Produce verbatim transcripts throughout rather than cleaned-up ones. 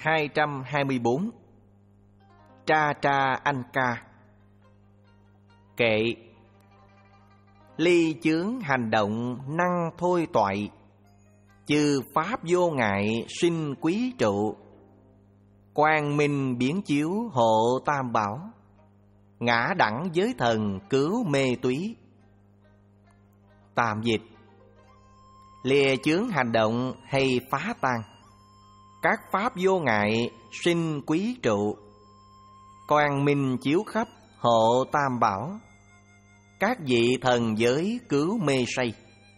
hai trăm hai mươi bốn. Tra tra anh ca. Kệ. Ly chướng hành động năng thôi toại, chư pháp vô ngại sinh quý trụ. Quang minh biến chiếu hộ tam bảo, ngã đẳng giới thần cứu mê túy. Tạm dịch: lìa chướng hành động hay phá tan, các pháp vô ngại sinh quý trụ. Quang minh chiếu khắp hộ tam bảo, các vị thần giới cứu mê say.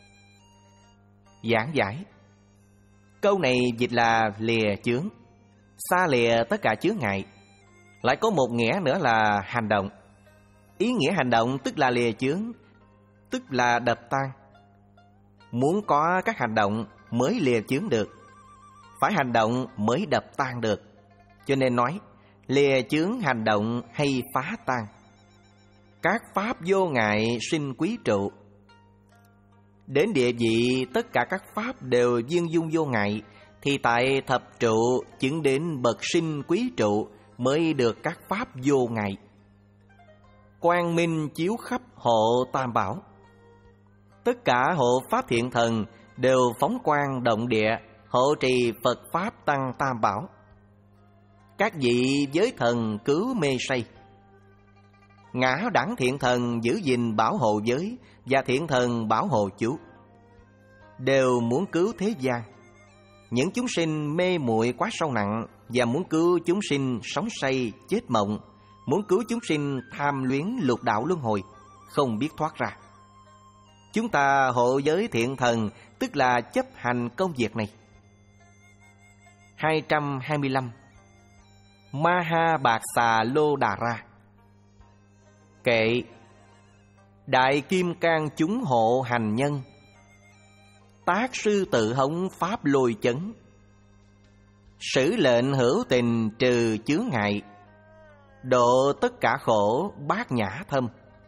Giảng giải: câu này dịch là lìa chướng, xa lìa tất cả chướng ngại. Lại có một nghĩa nữa là hành động. Ý nghĩa hành động tức là lìa chướng, tức là đập tan. Muốn có các hành động mới lìa chướng được, phải hành động mới đập tan được. Cho nên nói lìa chướng hành động hay phá tan, các pháp vô ngại sinh quý trụ. Đến địa vị tất cả các pháp đều viên dung vô ngại, thì tại thập trụ chứng đến bậc sinh quý trụ mới được các pháp vô ngại. Quang minh chiếu khắp hộ tam bảo, tất cả hộ pháp thiện thần đều phóng quang động địa, hộ trì Phật pháp tăng tam bảo. Các vị giới thần cứu mê say, ngã đẳng thiện thần giữ gìn bảo hộ giới, và thiện thần bảo hộ chú, đều muốn cứu thế gian. Những chúng sinh mê muội quá sâu nặng, và muốn cứu chúng sinh sống say chết mộng, muốn cứu chúng sinh tham luyến lục đạo luân hồi, không biết thoát ra. Chúng ta hộ giới thiện thần, tức là chấp hành công việc này. hai trăm hai mươi lăm. Maha Bạc Xà Lô Đà Ra. Kệ. Đại kim cang chúng hộ hành nhân, tác sư tự hống pháp lôi chấn. Sử lệnh hữu tình trừ chướng ngại, độ tất cả khổ bát nhã thâm.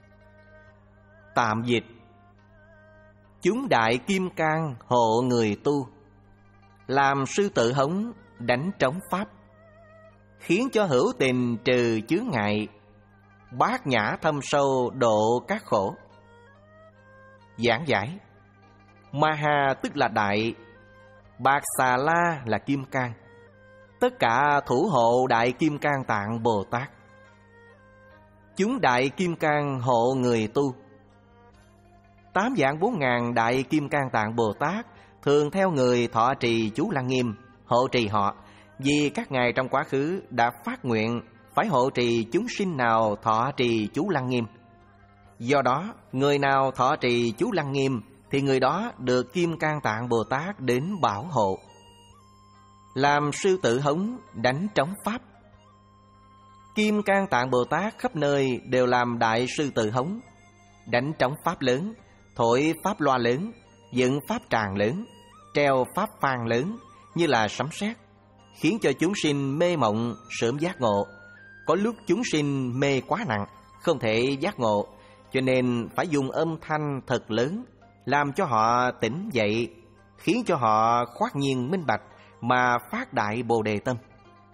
Tạm dịch: chúng đại kim cang hộ người tu, làm sư tự hống đánh trống pháp, khiến cho hữu tình trừ chướng ngại, bát nhã thâm sâu độ các khổ. Giảng giải: Maha tức là đại, Bạc Xà La là kim cang, tất cả thủ hộ đại kim cang tạng Bồ Tát. Chúng đại kim cang hộ người tu. Tám vạn bốn ngàn đại kim cang tạng Bồ Tát thường theo người thọ trì chú Lăng Nghiêm, hộ trì họ, vì các ngài trong quá khứ đã phát nguyện phải hộ trì chúng sinh nào thọ trì chú Lăng Nghiêm. Do đó, người nào thọ trì chú Lăng Nghiêm thì người đó được Kim Cang Tạng Bồ Tát đến bảo hộ. Làm sư tự hống đánh trống pháp. Kim Cang Tạng Bồ Tát khắp nơi đều làm đại sư tự hống, đánh trống pháp lớn, thổi pháp loa lớn, dựng pháp tràng lớn, treo pháp phan lớn như là sấm sét, khiến cho chúng sinh mê mộng sớm giác ngộ. Có lúc chúng sinh mê quá nặng, không thể giác ngộ, cho nên phải dùng âm thanh thật lớn làm cho họ tỉnh dậy, khiến cho họ khoát nhiên minh bạch mà phát đại Bồ Đề tâm,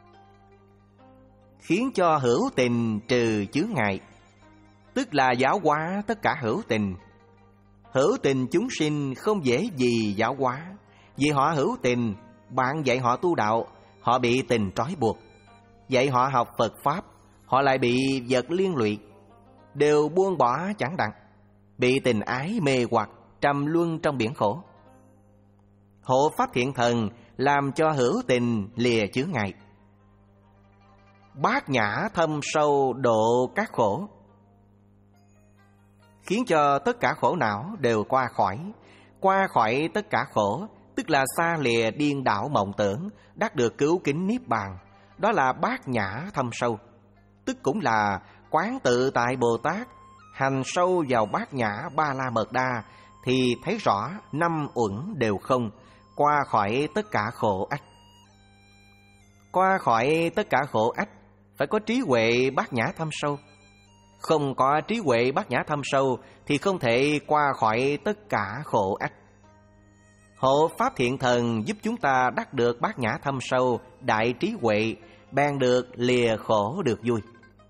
khiến cho hữu tình trừ chướng ngại, tức là giáo hóa tất cả hữu tình. Hữu tình chúng sinh không dễ gì giáo hóa, vì họ hữu tình, bạn dạy họ tu đạo, họ bị tình trói buộc. Dạy họ học Phật Pháp, họ lại bị vật liên lụy, đều buông bỏ chẳng đặng, bị tình ái mê hoặc, trầm luân trong biển khổ. Hộ Pháp thiện thần làm cho hữu tình lìa chướng ngại, bát nhã thâm sâu độ các khổ, khiến cho tất cả khổ não đều qua khỏi. Qua khỏi tất cả khổ, tức là xa lìa điên đảo mộng tưởng, đắc được cứu kính niết bàn. Đó là bát nhã thâm sâu, tức cũng là quán tự tại Bồ Tát, hành sâu vào bát nhã ba la mật đa, thì thấy rõ năm uẩn đều không, qua khỏi tất cả khổ ách. Qua khỏi tất cả khổ ách phải có trí huệ bát nhã thâm sâu. Không có trí huệ bát nhã thâm sâu thì không thể qua khỏi tất cả khổ ách. Hộ pháp thiện thần giúp chúng ta đắc được bát nhã thâm sâu, đại trí huệ, bèn được lìa khổ được vui.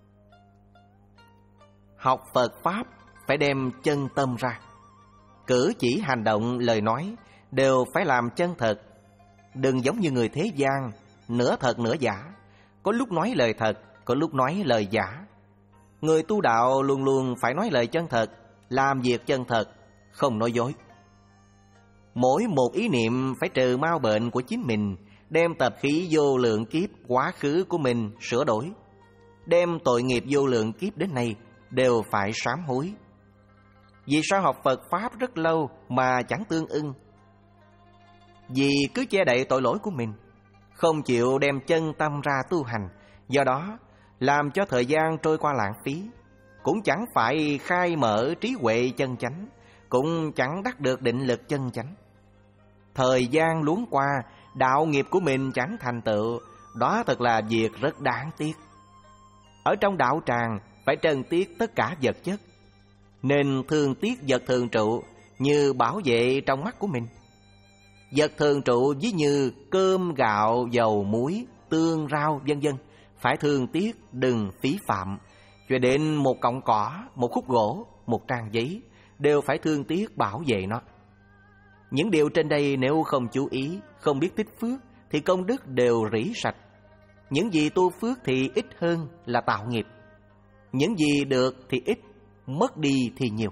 Học Phật Pháp phải đem chân tâm ra. Cử chỉ hành động, lời nói đều phải làm chân thật. Đừng giống như người thế gian, nửa thật nửa giả. Có lúc nói lời thật, có lúc nói lời giả. Người tu đạo luôn luôn phải nói lời chân thật, làm việc chân thật, không nói dối. Mỗi một ý niệm phải trừ mau bệnh của chính mình, đem tập khí vô lượng kiếp quá khứ của mình sửa đổi. Đem tội nghiệp vô lượng kiếp đến nay đều phải sám hối. Vì sao học Phật Pháp rất lâu mà chẳng tương ưng? Vì cứ che đậy tội lỗi của mình, không chịu đem chân tâm ra tu hành. Do đó làm cho thời gian trôi qua lãng phí, cũng chẳng phải khai mở trí huệ chân chánh, cũng chẳng đắc được định lực chân chánh. Thời gian luống qua, đạo nghiệp của mình chẳng thành tựu, đó thật là việc rất đáng tiếc. Ở trong đạo tràng phải trân tiếc tất cả vật chất, nên thương tiếc vật thường trụ như bảo vệ trong mắt của mình. Vật thường trụ ví như cơm, gạo, dầu, muối, tương, rau, vân vân, phải thương tiếc, đừng phí phạm. Cho đến một cọng cỏ, một khúc gỗ, một trang giấy đều phải thương tiếc bảo vệ nó. Những điều trên đây nếu không chú ý, không biết tích phước thì công đức đều rỉ sạch. Những gì tu phước thì ít hơn là tạo nghiệp. Những gì được thì ít, mất đi thì nhiều.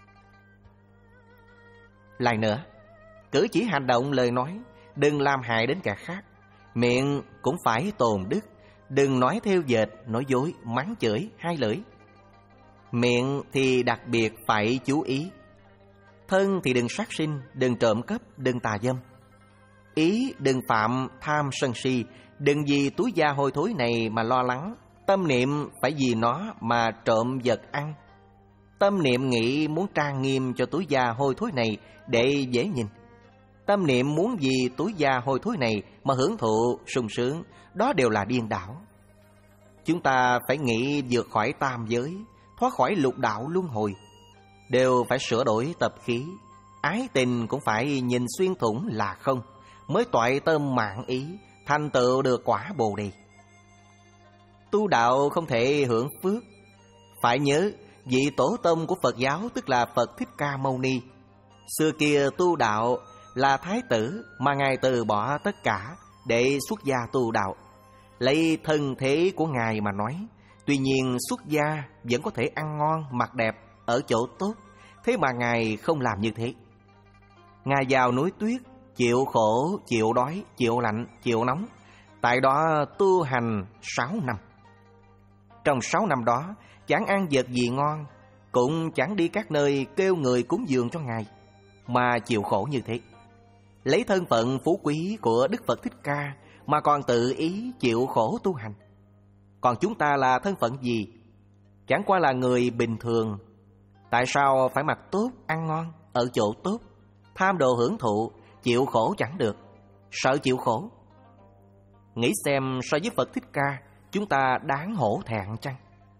Lại nữa, cử chỉ hành động lời nói đừng làm hại đến kẻ khác. Miệng cũng phải tồn đức, đừng nói theo dệt, nói dối, mắng chửi hai lưỡi. Miệng thì đặc biệt phải chú ý. Thân thì đừng sát sinh, đừng trộm cắp, đừng tà dâm. Ý đừng phạm tham sân si, đừng vì túi da hôi thối này mà lo lắng. Tâm niệm phải vì nó mà trộm vật ăn. Tâm niệm nghĩ muốn trang nghiêm cho túi da hôi thối này để dễ nhìn. Tâm niệm muốn vì túi da hôi thối này mà hưởng thụ sung sướng, đó đều là điên đảo. Chúng ta phải nghĩ vượt khỏi tam giới, thoát khỏi lục đạo luân hồi, đều phải sửa đổi tập khí. Ái tình cũng phải nhìn xuyên thủng là không, mới toại tâm mạng ý, thành tựu được quả Bồ Đề. Tu đạo không thể hưởng phước. Phải nhớ, vị tổ tông của Phật giáo tức là Phật Thích Ca Mâu Ni. Xưa kia tu đạo là thái tử, mà Ngài từ bỏ tất cả để xuất gia tu đạo. Lấy thân thế của Ngài mà nói, tuy nhiên xuất gia vẫn có thể ăn ngon, mặc đẹp, ở chỗ tốt. Thế mà Ngài không làm như thế. Ngài vào núi tuyết, chịu khổ, chịu đói, chịu lạnh, chịu nóng. Tại đó tu hành sáu năm. Trong sáu năm đó, chẳng ăn vật gì ngon, cũng chẳng đi các nơi kêu người cúng dường cho Ngài, mà chịu khổ như thế. Lấy thân phận phú quý của Đức Phật Thích Ca mà còn tự ý chịu khổ tu hành. Còn chúng ta là thân phận gì? Chẳng qua là người bình thường. Tại sao phải mặc tốt, ăn ngon, ở chỗ tốt, tham đồ hưởng thụ, chịu khổ chẳng được, sợ chịu khổ? Nghĩ xem so với Phật Thích Ca, chúng ta đáng hổ thẹn chăng?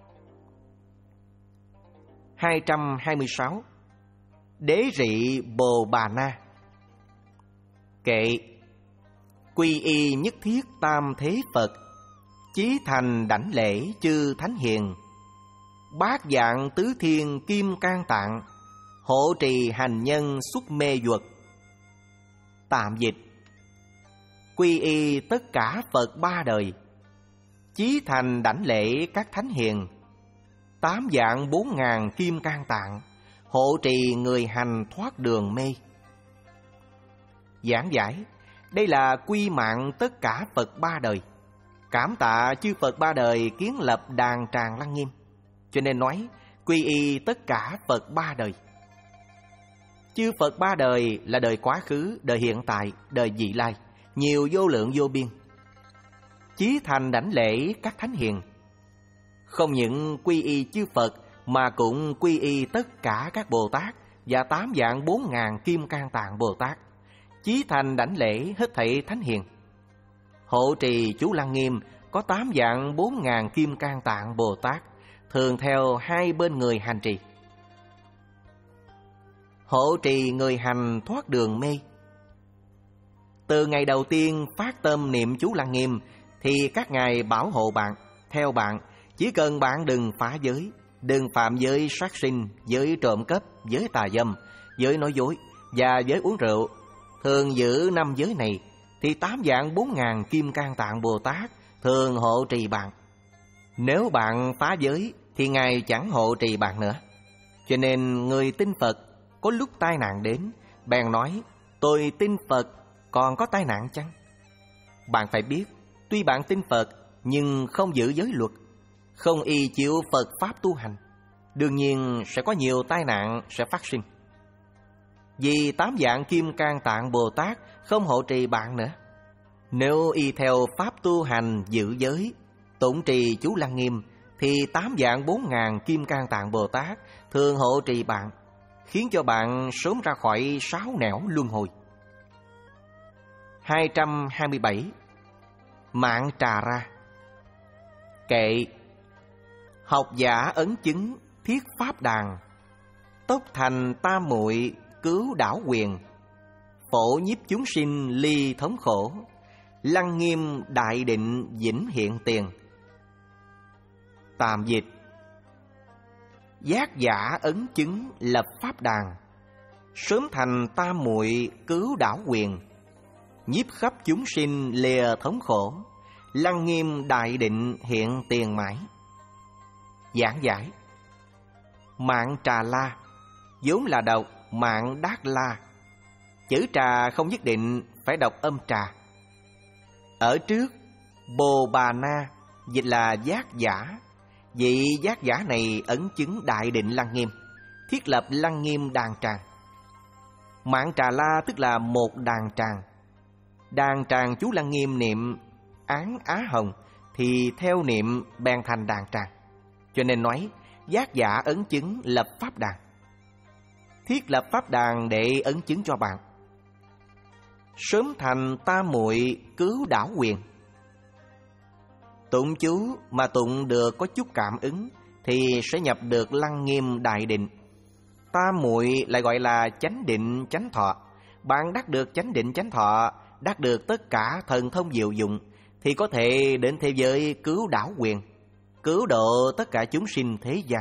hai trăm hai mươi sáu. Đế rị Bồ Bà Na. Kệ: quy y nhất thiết tam thế Phật, chí thành đảnh lễ chư thánh hiền, bát dạng tứ thiên kim cang tạng, hộ trì hành nhân xuất mê duật. Tạm dịch: quy y tất cả Phật ba đời, chí thành đảnh lễ các thánh hiền, tám dạng bốn ngàn kim cang tạng, hộ trì người hành thoát đường mê. Giảng giải: đây là quy mạng tất cả Phật ba đời. Cảm tạ chư Phật ba đời kiến lập đàn tràng Lăng Nghiêm, cho nên nói quy y tất cả Phật ba đời. Chư Phật ba đời là đời quá khứ, đời hiện tại, đời vị lai, nhiều vô lượng vô biên. Chí thành đảnh lễ các thánh hiền, không những quy y chư Phật mà cũng quy y tất cả các Bồ Tát và tám dạng bốn ngàn kim cang tạng Bồ Tát. Chí thành đảnh lễ hết thảy thánh hiền. Hộ trì chú Lăng Nghiêm có tám dạng bốn ngàn kim cang tạng Bồ Tát, thường theo hai bên người hành trì. Hộ trì người hành thoát đường mê. Từ ngày đầu tiên phát tâm niệm chú Lăng Nghiêm thì các ngài bảo hộ bạn, theo bạn. Chỉ cần bạn đừng phá giới, đừng phạm giới sát sinh, giới trộm cắp, giới tà dâm, giới nói dối và giới uống rượu. Thường giữ năm giới này thì tám vạn bốn ngàn Kim Cang Tạng Bồ Tát thường hộ trì bạn. Nếu bạn phá giới thì ngài chẳng hộ trì bạn nữa. Cho nên người tin Phật có lúc tai nạn đến, bèn nói: tôi tin Phật, còn có tai nạn chăng? Bạn phải biết, tuy bạn tin Phật nhưng không giữ giới luật, không y chịu Phật Pháp tu hành, đương nhiên sẽ có nhiều tai nạn sẽ phát sinh. Vì tám vạn Kim Cang Tạng Bồ Tát không hộ trì bạn nữa. Nếu y theo Pháp tu hành giữ giới, tụng trì chú Lăng Nghiêm, thì tám vạn bốn ngàn Kim Cang Tạng Bồ Tát thường hộ trì bạn, khiến cho bạn sớm ra khỏi sáu nẻo luân hồi. Hai trăm hai mươi bảy. Mạng trà ra. Kệ: học giả ấn chứng thiết pháp đàn, tốc thành tam muội cứu đảo quyền, phổ nhiếp chúng sinh ly thống khổ, Lăng Nghiêm đại định vĩnh hiện tiền. Tạm dịch: giác giả ấn chứng lập pháp đàn, sớm thành tam muội cứu đảo quyền, nhiếp khắp chúng sinh lìa thống khổ, Lăng Nghiêm đại định hiện tiền mãi. Giảng giải: mạng trà la vốn là đọc mạng đát la. Chữ trà không nhất định phải đọc âm trà. Ở trước Bồ Bà Na dịch là giác giả. Vị giác giả này ấn chứng đại định Lăng Nghiêm, thiết lập Lăng Nghiêm đàn tràng. Mạng trà la tức là một đàn tràng. Đàn tràng chú Lăng Nghiêm niệm Án Á Hồng thì theo niệm bèn thành đàn tràng. Cho nên nói giác giả ấn chứng lập pháp đàn. Thiết lập pháp đàn để ấn chứng cho bạn. Sớm thành tam muội cứu đảo quyền. Tụng chú mà tụng được có chút cảm ứng thì sẽ nhập được Lăng Nghiêm đại định. Tam muội lại gọi là chánh định chánh thọ. Bạn đắc được chánh định chánh thọ, đắc được tất cả thần thông diệu dụng, thì có thể đến thế giới cứu đảo quyền, cứu độ tất cả chúng sinh thế gian,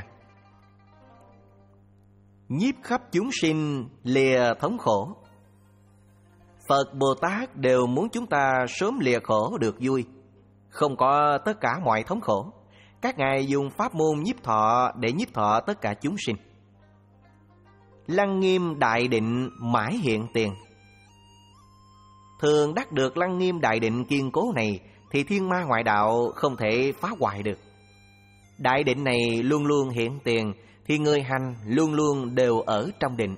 nhiếp khắp chúng sinh lìa thống khổ. Phật Bồ Tát đều muốn chúng ta sớm lìa khổ được vui, không có tất cả mọi thống khổ. Các ngài dùng pháp môn nhiếp thọ để nhiếp thọ tất cả chúng sinh. Lăng Nghiêm đại định mãi hiện tiền. Thường đắc được Lăng Nghiêm đại định kiên cố này thì thiên ma ngoại đạo không thể phá hoại được. Đại định này luôn luôn hiện tiền thì người hành luôn luôn đều ở trong định.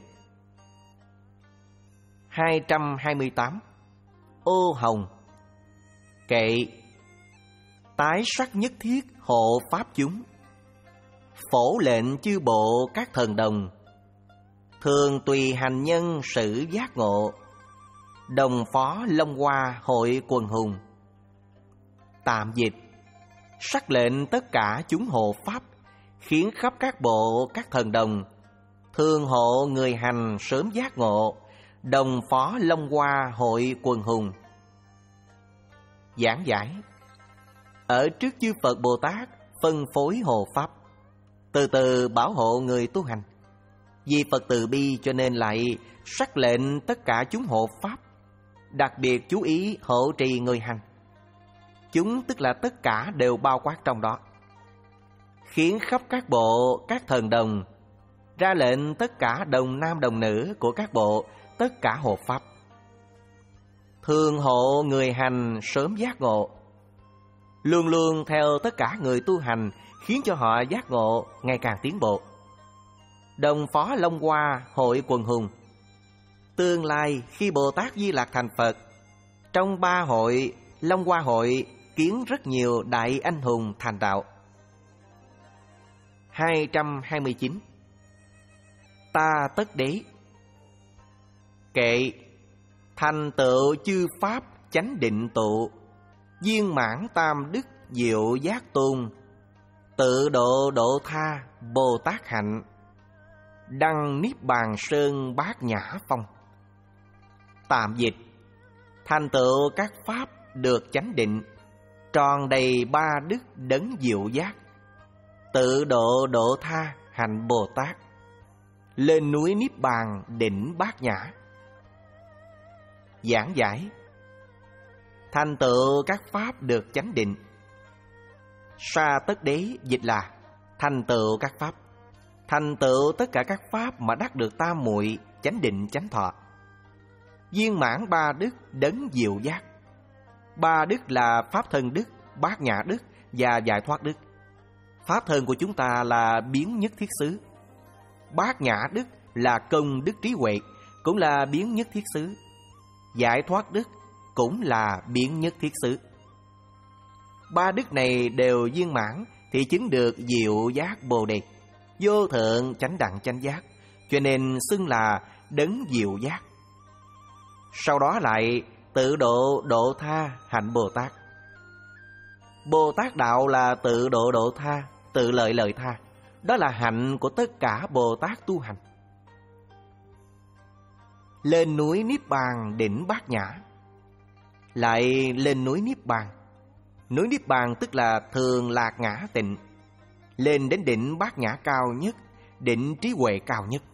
Hai trăm hai mươi tám. Ô hồng. Kệ: tái sắc nhất thiết hộ pháp chúng, phổ lệnh chư bộ các thần đồng, thường tùy hành nhân sự giác ngộ, đồng phó long hoa hội quần hùng. Tạm dịch: sắc lệnh tất cả chúng hộ pháp, khiến khắp các bộ các thần đồng, thường hộ người hành sớm giác ngộ, đồng phó long hoa hội quần hùng. Giảng giải: ở trước chư Phật Bồ Tát phân phối hộ pháp, từ từ bảo hộ người tu hành. Vì Phật từ bi cho nên lại sắc lệnh tất cả chúng hộ pháp, đặc biệt chú ý hộ trì người hành. Chúng tức là tất cả đều bao quát trong đó, khiến khắp các bộ các thần đồng, ra lệnh tất cả đồng nam đồng nữ của các bộ, tất cả hộ pháp, thường hộ người hành sớm giác ngộ, luôn luôn theo tất cả người tu hành, khiến cho họ giác ngộ ngày càng tiến bộ. Đồng phó long hoa hội quần hùng. Tương lai khi Bồ Tát Di Lặc thành Phật, trong ba hội Long Hoa hội kiến rất nhiều đại anh hùng thành đạo. Hai trăm hai mươi chín. Ta tất đế. Kệ: thành tựu chư pháp chánh định tụ, viên mãn tam đức diệu giác tôn, tự độ độ tha Bồ Tát hạnh, đăng niết bàn sơn bát nhã phong. Tạm dịch: thành tựu các pháp được chánh định, tròn đầy ba đức đấng diệu giác, tự độ độ tha hành Bồ Tát, lên núi Niết Bàn đỉnh Bát Nhã. Giảng giải: thành tựu các pháp được chánh định. Sa tất đế dịch là thành tựu các pháp, thành tựu tất cả các pháp mà đắc được tam muội chánh định chánh thọ. Viên mãn ba đức đấng diệu giác. Ba đức là pháp thân đức, bát nhã đức và giải thoát đức. Pháp thân của chúng ta là biến nhất thiết xứ. Bát nhã đức là công đức trí huệ, cũng là biến nhất thiết xứ. Giải thoát đức cũng là biến nhất thiết xứ. Ba đức này đều viên mãn thì chứng được diệu giác Bồ Đề, vô thượng chánh đẳng chánh giác, cho nên xưng là đấng diệu giác. Sau đó lại tự độ độ tha hạnh Bồ Tát. Bồ Tát đạo là tự độ độ tha, tự lợi lợi tha. Đó là hạnh của tất cả Bồ Tát tu hành. Lên núi Niết Bàn đỉnh Bát Nhã. Lại lên núi Niết Bàn. Núi Niết Bàn tức là thường lạc ngã tịnh. Lên đến đỉnh Bát Nhã cao nhất, đỉnh trí huệ cao nhất.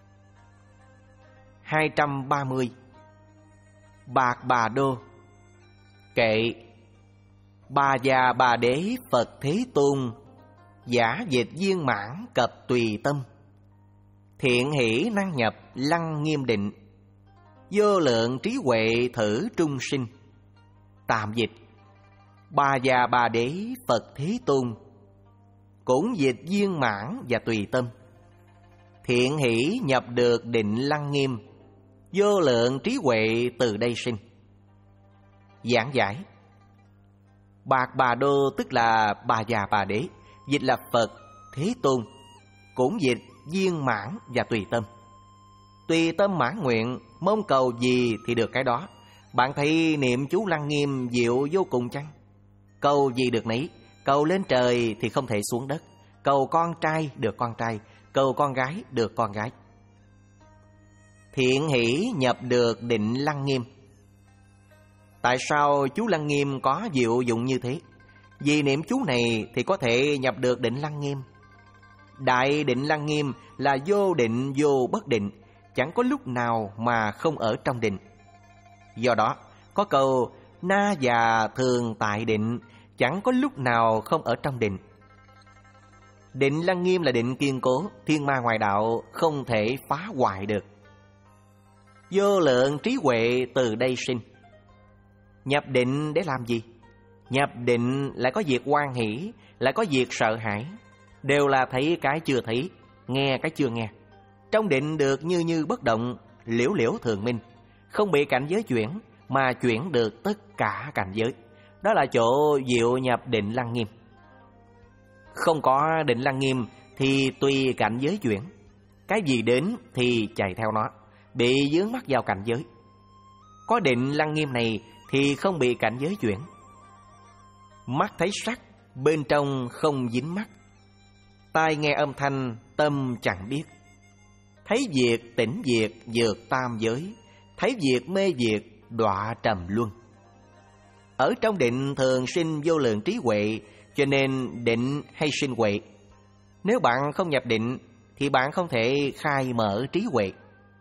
hai trăm ba mươi. Bạc Bà Đô. Kệ: Bà già bà đế Phật Thế Tôn, giả dịch viên mãn cập tùy tâm, thiện hỷ năng nhập lăng nghiêm định, vô lượng trí huệ thử trung sinh. Tạm dịch: bà già bà đế Phật Thế Tôn cũng dịch viên mãn và tùy tâm, thiện hỷ nhập được định lăng nghiêm, vô lượng trí huệ từ đây sinh. Giảng giải: Bạc Bà Đô tức là bà già bà đế, dịch là Phật Thế Tôn, cũng dịch viên mãn và tùy tâm. Tùy tâm mãn nguyện, mong cầu gì thì được cái đó. Bạn thấy niệm chú lăng nghiêm diệu vô cùng chăng? Cầu gì được nấy, cầu lên trời thì không thể xuống đất, cầu con trai được con trai, cầu con gái được con gái. Thiện hỷ nhập được định lăng nghiêm. Tại sao chú lăng nghiêm có diệu dụng như thế? Vì niệm chú này thì có thể nhập được định lăng nghiêm. Đại định lăng nghiêm là vô định vô bất định, chẳng có lúc nào mà không ở trong định. Do đó có câu na già thường tại định, chẳng có lúc nào không ở trong định. Định lăng nghiêm là định kiên cố, thiên ma ngoại đạo không thể phá hoại được. Vô lượng trí huệ từ đây sinh. Nhập định để làm gì? Nhập định lại có việc hoan hỷ, lại có việc sợ hãi, đều là thấy cái chưa thấy, nghe cái chưa nghe. Trong định được như như bất động, liễu liễu thường minh, không bị cảnh giới chuyển, mà chuyển được tất cả cảnh giới. Đó là chỗ diệu nhập định lăng nghiêm. Không có định lăng nghiêm thì tùy cảnh giới chuyển, cái gì đến thì chạy theo nó, bị vướng mắc vào cảnh giới. Có định lăng nghiêm này thì không bị cảnh giới chuyển. Mắt thấy sắc, bên trong không dính mắt. Tai nghe âm thanh, tâm chẳng biết. Thấy việc tỉnh việc vượt tam giới, thấy việc mê việc đọa trầm luân. Ở trong định thường sinh vô lượng trí huệ, cho nên định hay sinh huệ. Nếu bạn không nhập định thì bạn không thể khai mở trí huệ.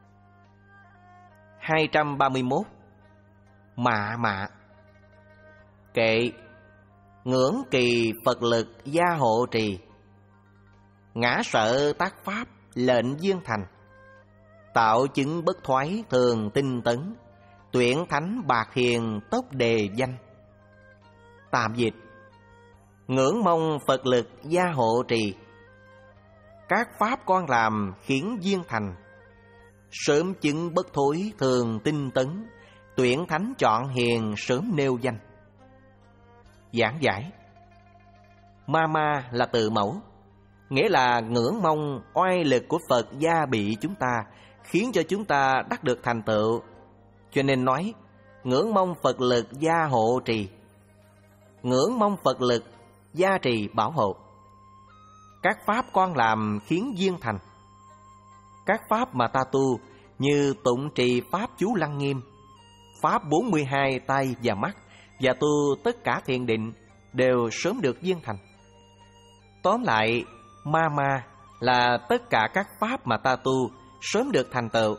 hai trăm ba mươi mốt. Mạ mạ. Kệ: ngưỡng kỳ Phật lực gia hộ trì, ngã sợ tác pháp lệnh viên thành, tạo chứng bất thoái thường tinh tấn, tuyển thánh bạc hiền tốc đề danh. Tạm dịch: ngưỡng mong Phật lực gia hộ trì, các pháp con làm khiến viên thành, sớm chứng bất thối thường tinh tấn, tuyển thánh chọn hiền sớm nêu danh. Giảng giải: ma ma là từ mẫu, nghĩa là ngưỡng mong oai lực của Phật gia bị chúng ta, khiến cho chúng ta đắc được thành tựu. Cho nên nói ngưỡng mong Phật lực gia hộ trì, ngưỡng mong Phật lực gia trì bảo hộ. Các pháp con làm khiến viên thành. Các pháp mà ta tu như tụng trì pháp chú lăng nghiêm, pháp bốn mươi hai tay và mắt và tu tất cả thiền định đều sớm được viên thành. Tóm lại, ma ma là tất cả các pháp mà ta tu sớm được thành tựu.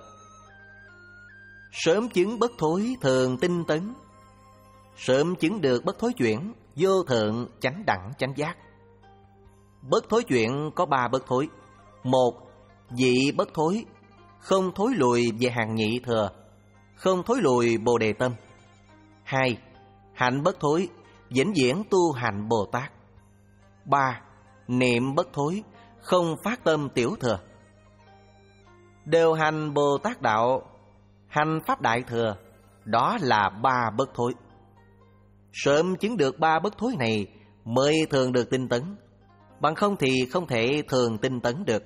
Sớm chứng bất thối thường tinh tấn, sớm chứng được bất thối chuyển, vô thượng chánh đẳng chánh giác. Bất thối chuyển có ba bất thối. Một, dị bất thối, không thối lùi về hàng nhị thừa, không thối lùi bồ đề tâm. Hai, hạnh bất thối, vĩnh viễn tu hành Bồ Tát. Ba, niệm bất thối, không phát tâm tiểu thừa. Đều hành Bồ Tát đạo, hành pháp đại thừa, đó là ba bất thối. Sớm chứng được ba bất thối này mới thường được tinh tấn, bằng không thì không thể thường tinh tấn được.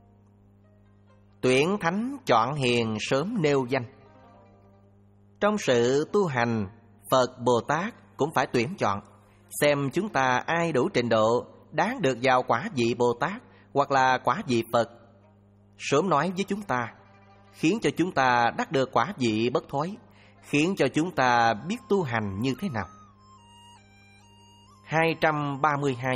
Tuyển thánh chọn hiền sớm nêu danh. Trong sự tu hành, Phật Bồ Tát cũng phải tuyển chọn, xem chúng ta ai đủ trình độ, đáng được vào quả vị Bồ Tát hoặc là quả vị Phật. Sớm nói với chúng ta, khiến cho chúng ta đắc được quả vị bất thối, khiến cho chúng ta biết tu hành như thế nào. hai trăm ba mươi hai.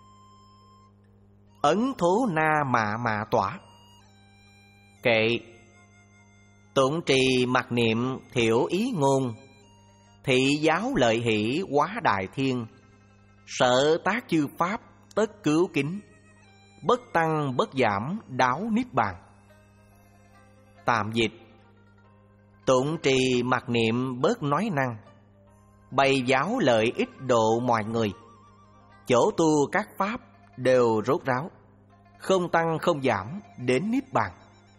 Ấn thố na mạ mạ tỏa. Kệ: tụng trì mặc niệm thiểu ý ngôn, thị giáo lợi hỷ quá đại thiên, sở tác chư pháp tất cứu kính, bất tăng bất giảm đáo niết bàn. Tạm dịch: tụng trì mặc niệm bớt nói năng, bày giáo lợi ích độ mọi người, chỗ tu các pháp đều rốt ráo, không tăng không giảm đến niết bàn.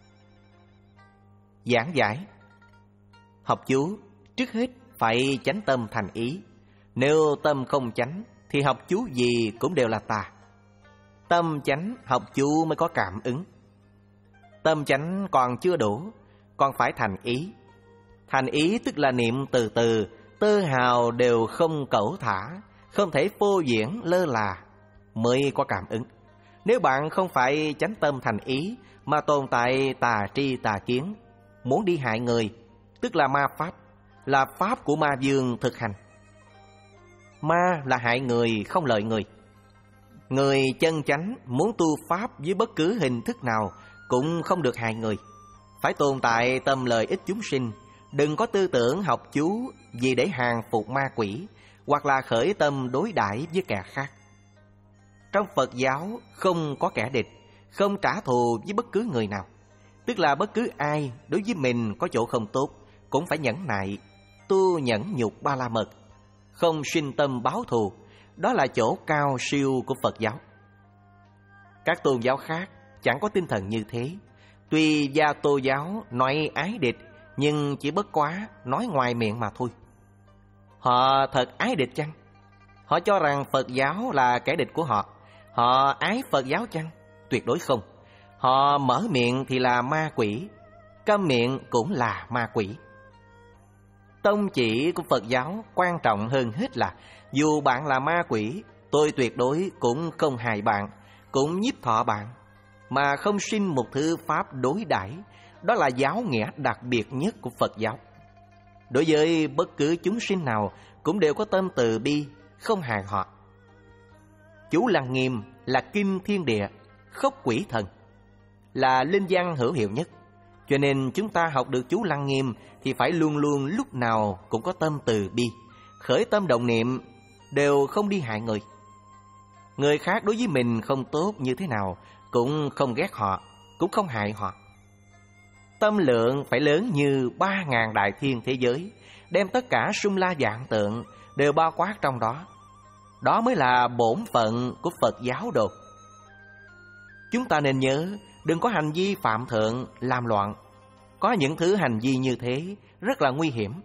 Giảng giải: học chú trước hết phải chánh tâm thành ý. Nếu tâm không chánh thì học chú gì cũng đều là tà. Tâm chánh học chú mới có cảm ứng. Tâm chánh còn chưa đủ, còn phải thành ý. Thành ý tức là niệm từ từ, tơ hào đều không cẩu thả, không thể phô diễn lơ là, mới có cảm ứng. Nếu bạn không phải chánh tâm thành ý mà tồn tại tà tri tà kiến, muốn đi hại người, tức là ma pháp, là pháp của ma vương thực hành. Ma là hại người, không lợi người. Người chân chánh muốn tu pháp với bất cứ hình thức nào cũng không được hại người. Phải tồn tại tâm lợi ích chúng sinh, đừng có tư tưởng học chú vì để hàng phục ma quỷ, hoặc là khởi tâm đối đãi với kẻ khác. Trong Phật giáo không có kẻ địch, không trả thù với bất cứ người nào. Tức là bất cứ ai đối với mình có chỗ không tốt cũng phải nhẫn nại, tu nhẫn nhục ba la mật, không sinh tâm báo thù. Đó là chỗ cao siêu của Phật giáo. Các tôn giáo khác chẳng có tinh thần như thế. Tuy Gia Tô giáo nói ái địch, nhưng chỉ bất quá nói ngoài miệng mà thôi. Họ thật ái địch chăng? Họ cho rằng Phật giáo là kẻ địch của họ. Họ ái Phật giáo chăng? Tuyệt đối không. Họ mở miệng thì là ma quỷ, câm miệng cũng là ma quỷ. Tông chỉ của Phật giáo quan trọng hơn hết là dù bạn là ma quỷ, tôi tuyệt đối cũng không hại bạn, cũng nhiếp thọ bạn, mà không sinh một thứ pháp đối đãi. Đó là giáo nghĩa đặc biệt nhất của Phật giáo. Đối với bất cứ chúng sinh nào cũng đều có tâm từ bi, không hại họ. Chú Lăng Nghiêm là kim thiên địa, khốc quỷ thần, là linh văn hữu hiệu nhất. Cho nên chúng ta học được chú Lăng Nghiêm thì phải luôn luôn lúc nào cũng có tâm từ bi, khởi tâm động niệm, đều không đi hại người. Người khác đối với mình không tốt như thế nào cũng không ghét họ, cũng không hại họ. Tâm lượng phải lớn như ba ngàn đại thiên thế giới, đem tất cả sum la vạn tượng đều bao quát trong đó. Đó mới là bổn phận của Phật giáo đồ. Chúng ta nên nhớ, đừng có hành vi phạm thượng, làm loạn. Có những thứ hành vi như thế rất là nguy hiểm.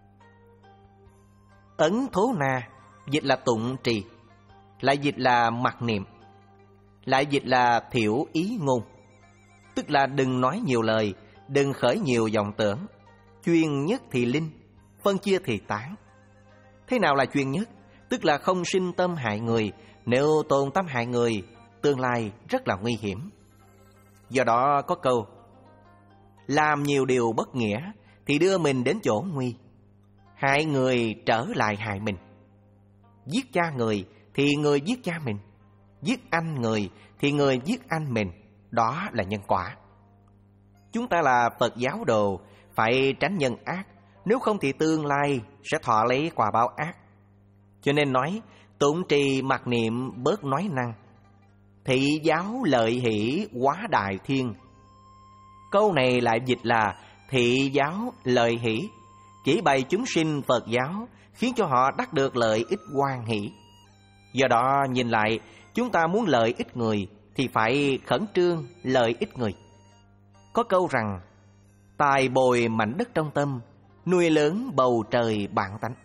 Ấn thố na, dịch là tụng trì, lại dịch là mặc niệm, lại dịch là thiểu ý ngôn. Tức là đừng nói nhiều lời, đừng khởi nhiều vọng tưởng. Chuyên nhất thì linh, phân chia thì tán. Thế nào là chuyên nhất? Tức là không sinh tâm hại người. Nếu tồn tâm hại người, tương lai rất là nguy hiểm. Do đó có câu: làm nhiều điều bất nghĩa thì đưa mình đến chỗ nguy. hại người trở lại hại mình. Giết cha người thì người giết cha mình, giết anh người thì người giết anh mình. Đó là nhân quả. Chúng ta là Phật giáo đồ, phải tránh nhân ác, nếu không thì tương lai sẽ thọ lấy quả báo ác. Cho nên nói, tụng trì mặc niệm bớt nói năng, thị giáo lợi hỷ quá đại thiên. Câu này lại dịch là thị giáo lợi hỷ, chỉ bày chúng sinh Phật giáo, khiến cho họ đắc được lợi ích hoan hỷ. Do đó nhìn lại, chúng ta muốn lợi ích người thì phải khẩn trương lợi ích người. Có câu rằng, tài bồi mảnh đất trong tâm, nuôi lớn bầu trời bản tánh.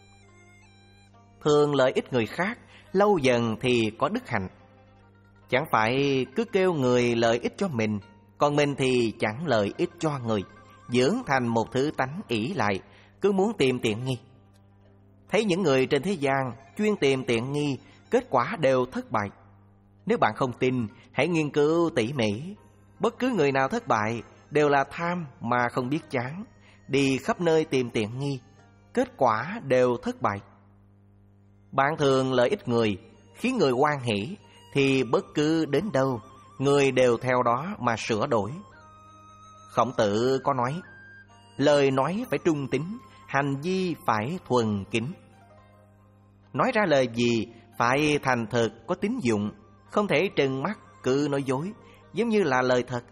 Thường lợi ích người khác, lâu dần thì có đức hạnh. Chẳng phải cứ kêu người lợi ích cho mình, còn mình thì chẳng lợi ích cho người, dưỡng thành một thứ tánh ỷ lại, cứ muốn tìm tiện nghi. Thấy những người trên thế gian chuyên tìm tiện nghi, kết quả đều thất bại. Nếu bạn không tin, hãy nghiên cứu tỉ mỉ. Bất cứ người nào thất bại đều là tham mà không biết chán, đi khắp nơi tìm tiện nghi, kết quả đều thất bại. Bạn thường lợi ích người, khiến người hoan hỷ, thì bất cứ đến đâu, người đều theo đó mà sửa đổi. Khổng Tử có nói, lời nói phải trung tín, hành vi phải thuần kính. Nói ra lời gì phải thành thực, có tín dụng, không thể trừng mắt cứ nói dối, giống như là lời thật.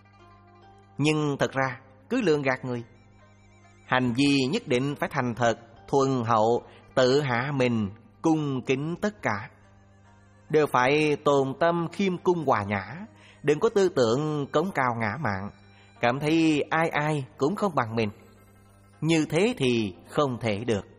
Nhưng thật ra cứ lường gạt người. Hành vi nhất định phải thành thật, thuần hậu, tự hạ mình, cung kính tất cả. Đều phải tồn tâm khiêm cung hòa nhã, đừng có tư tưởng cống cao ngã mạn, cảm thấy ai ai cũng không bằng mình. Như thế thì không thể được.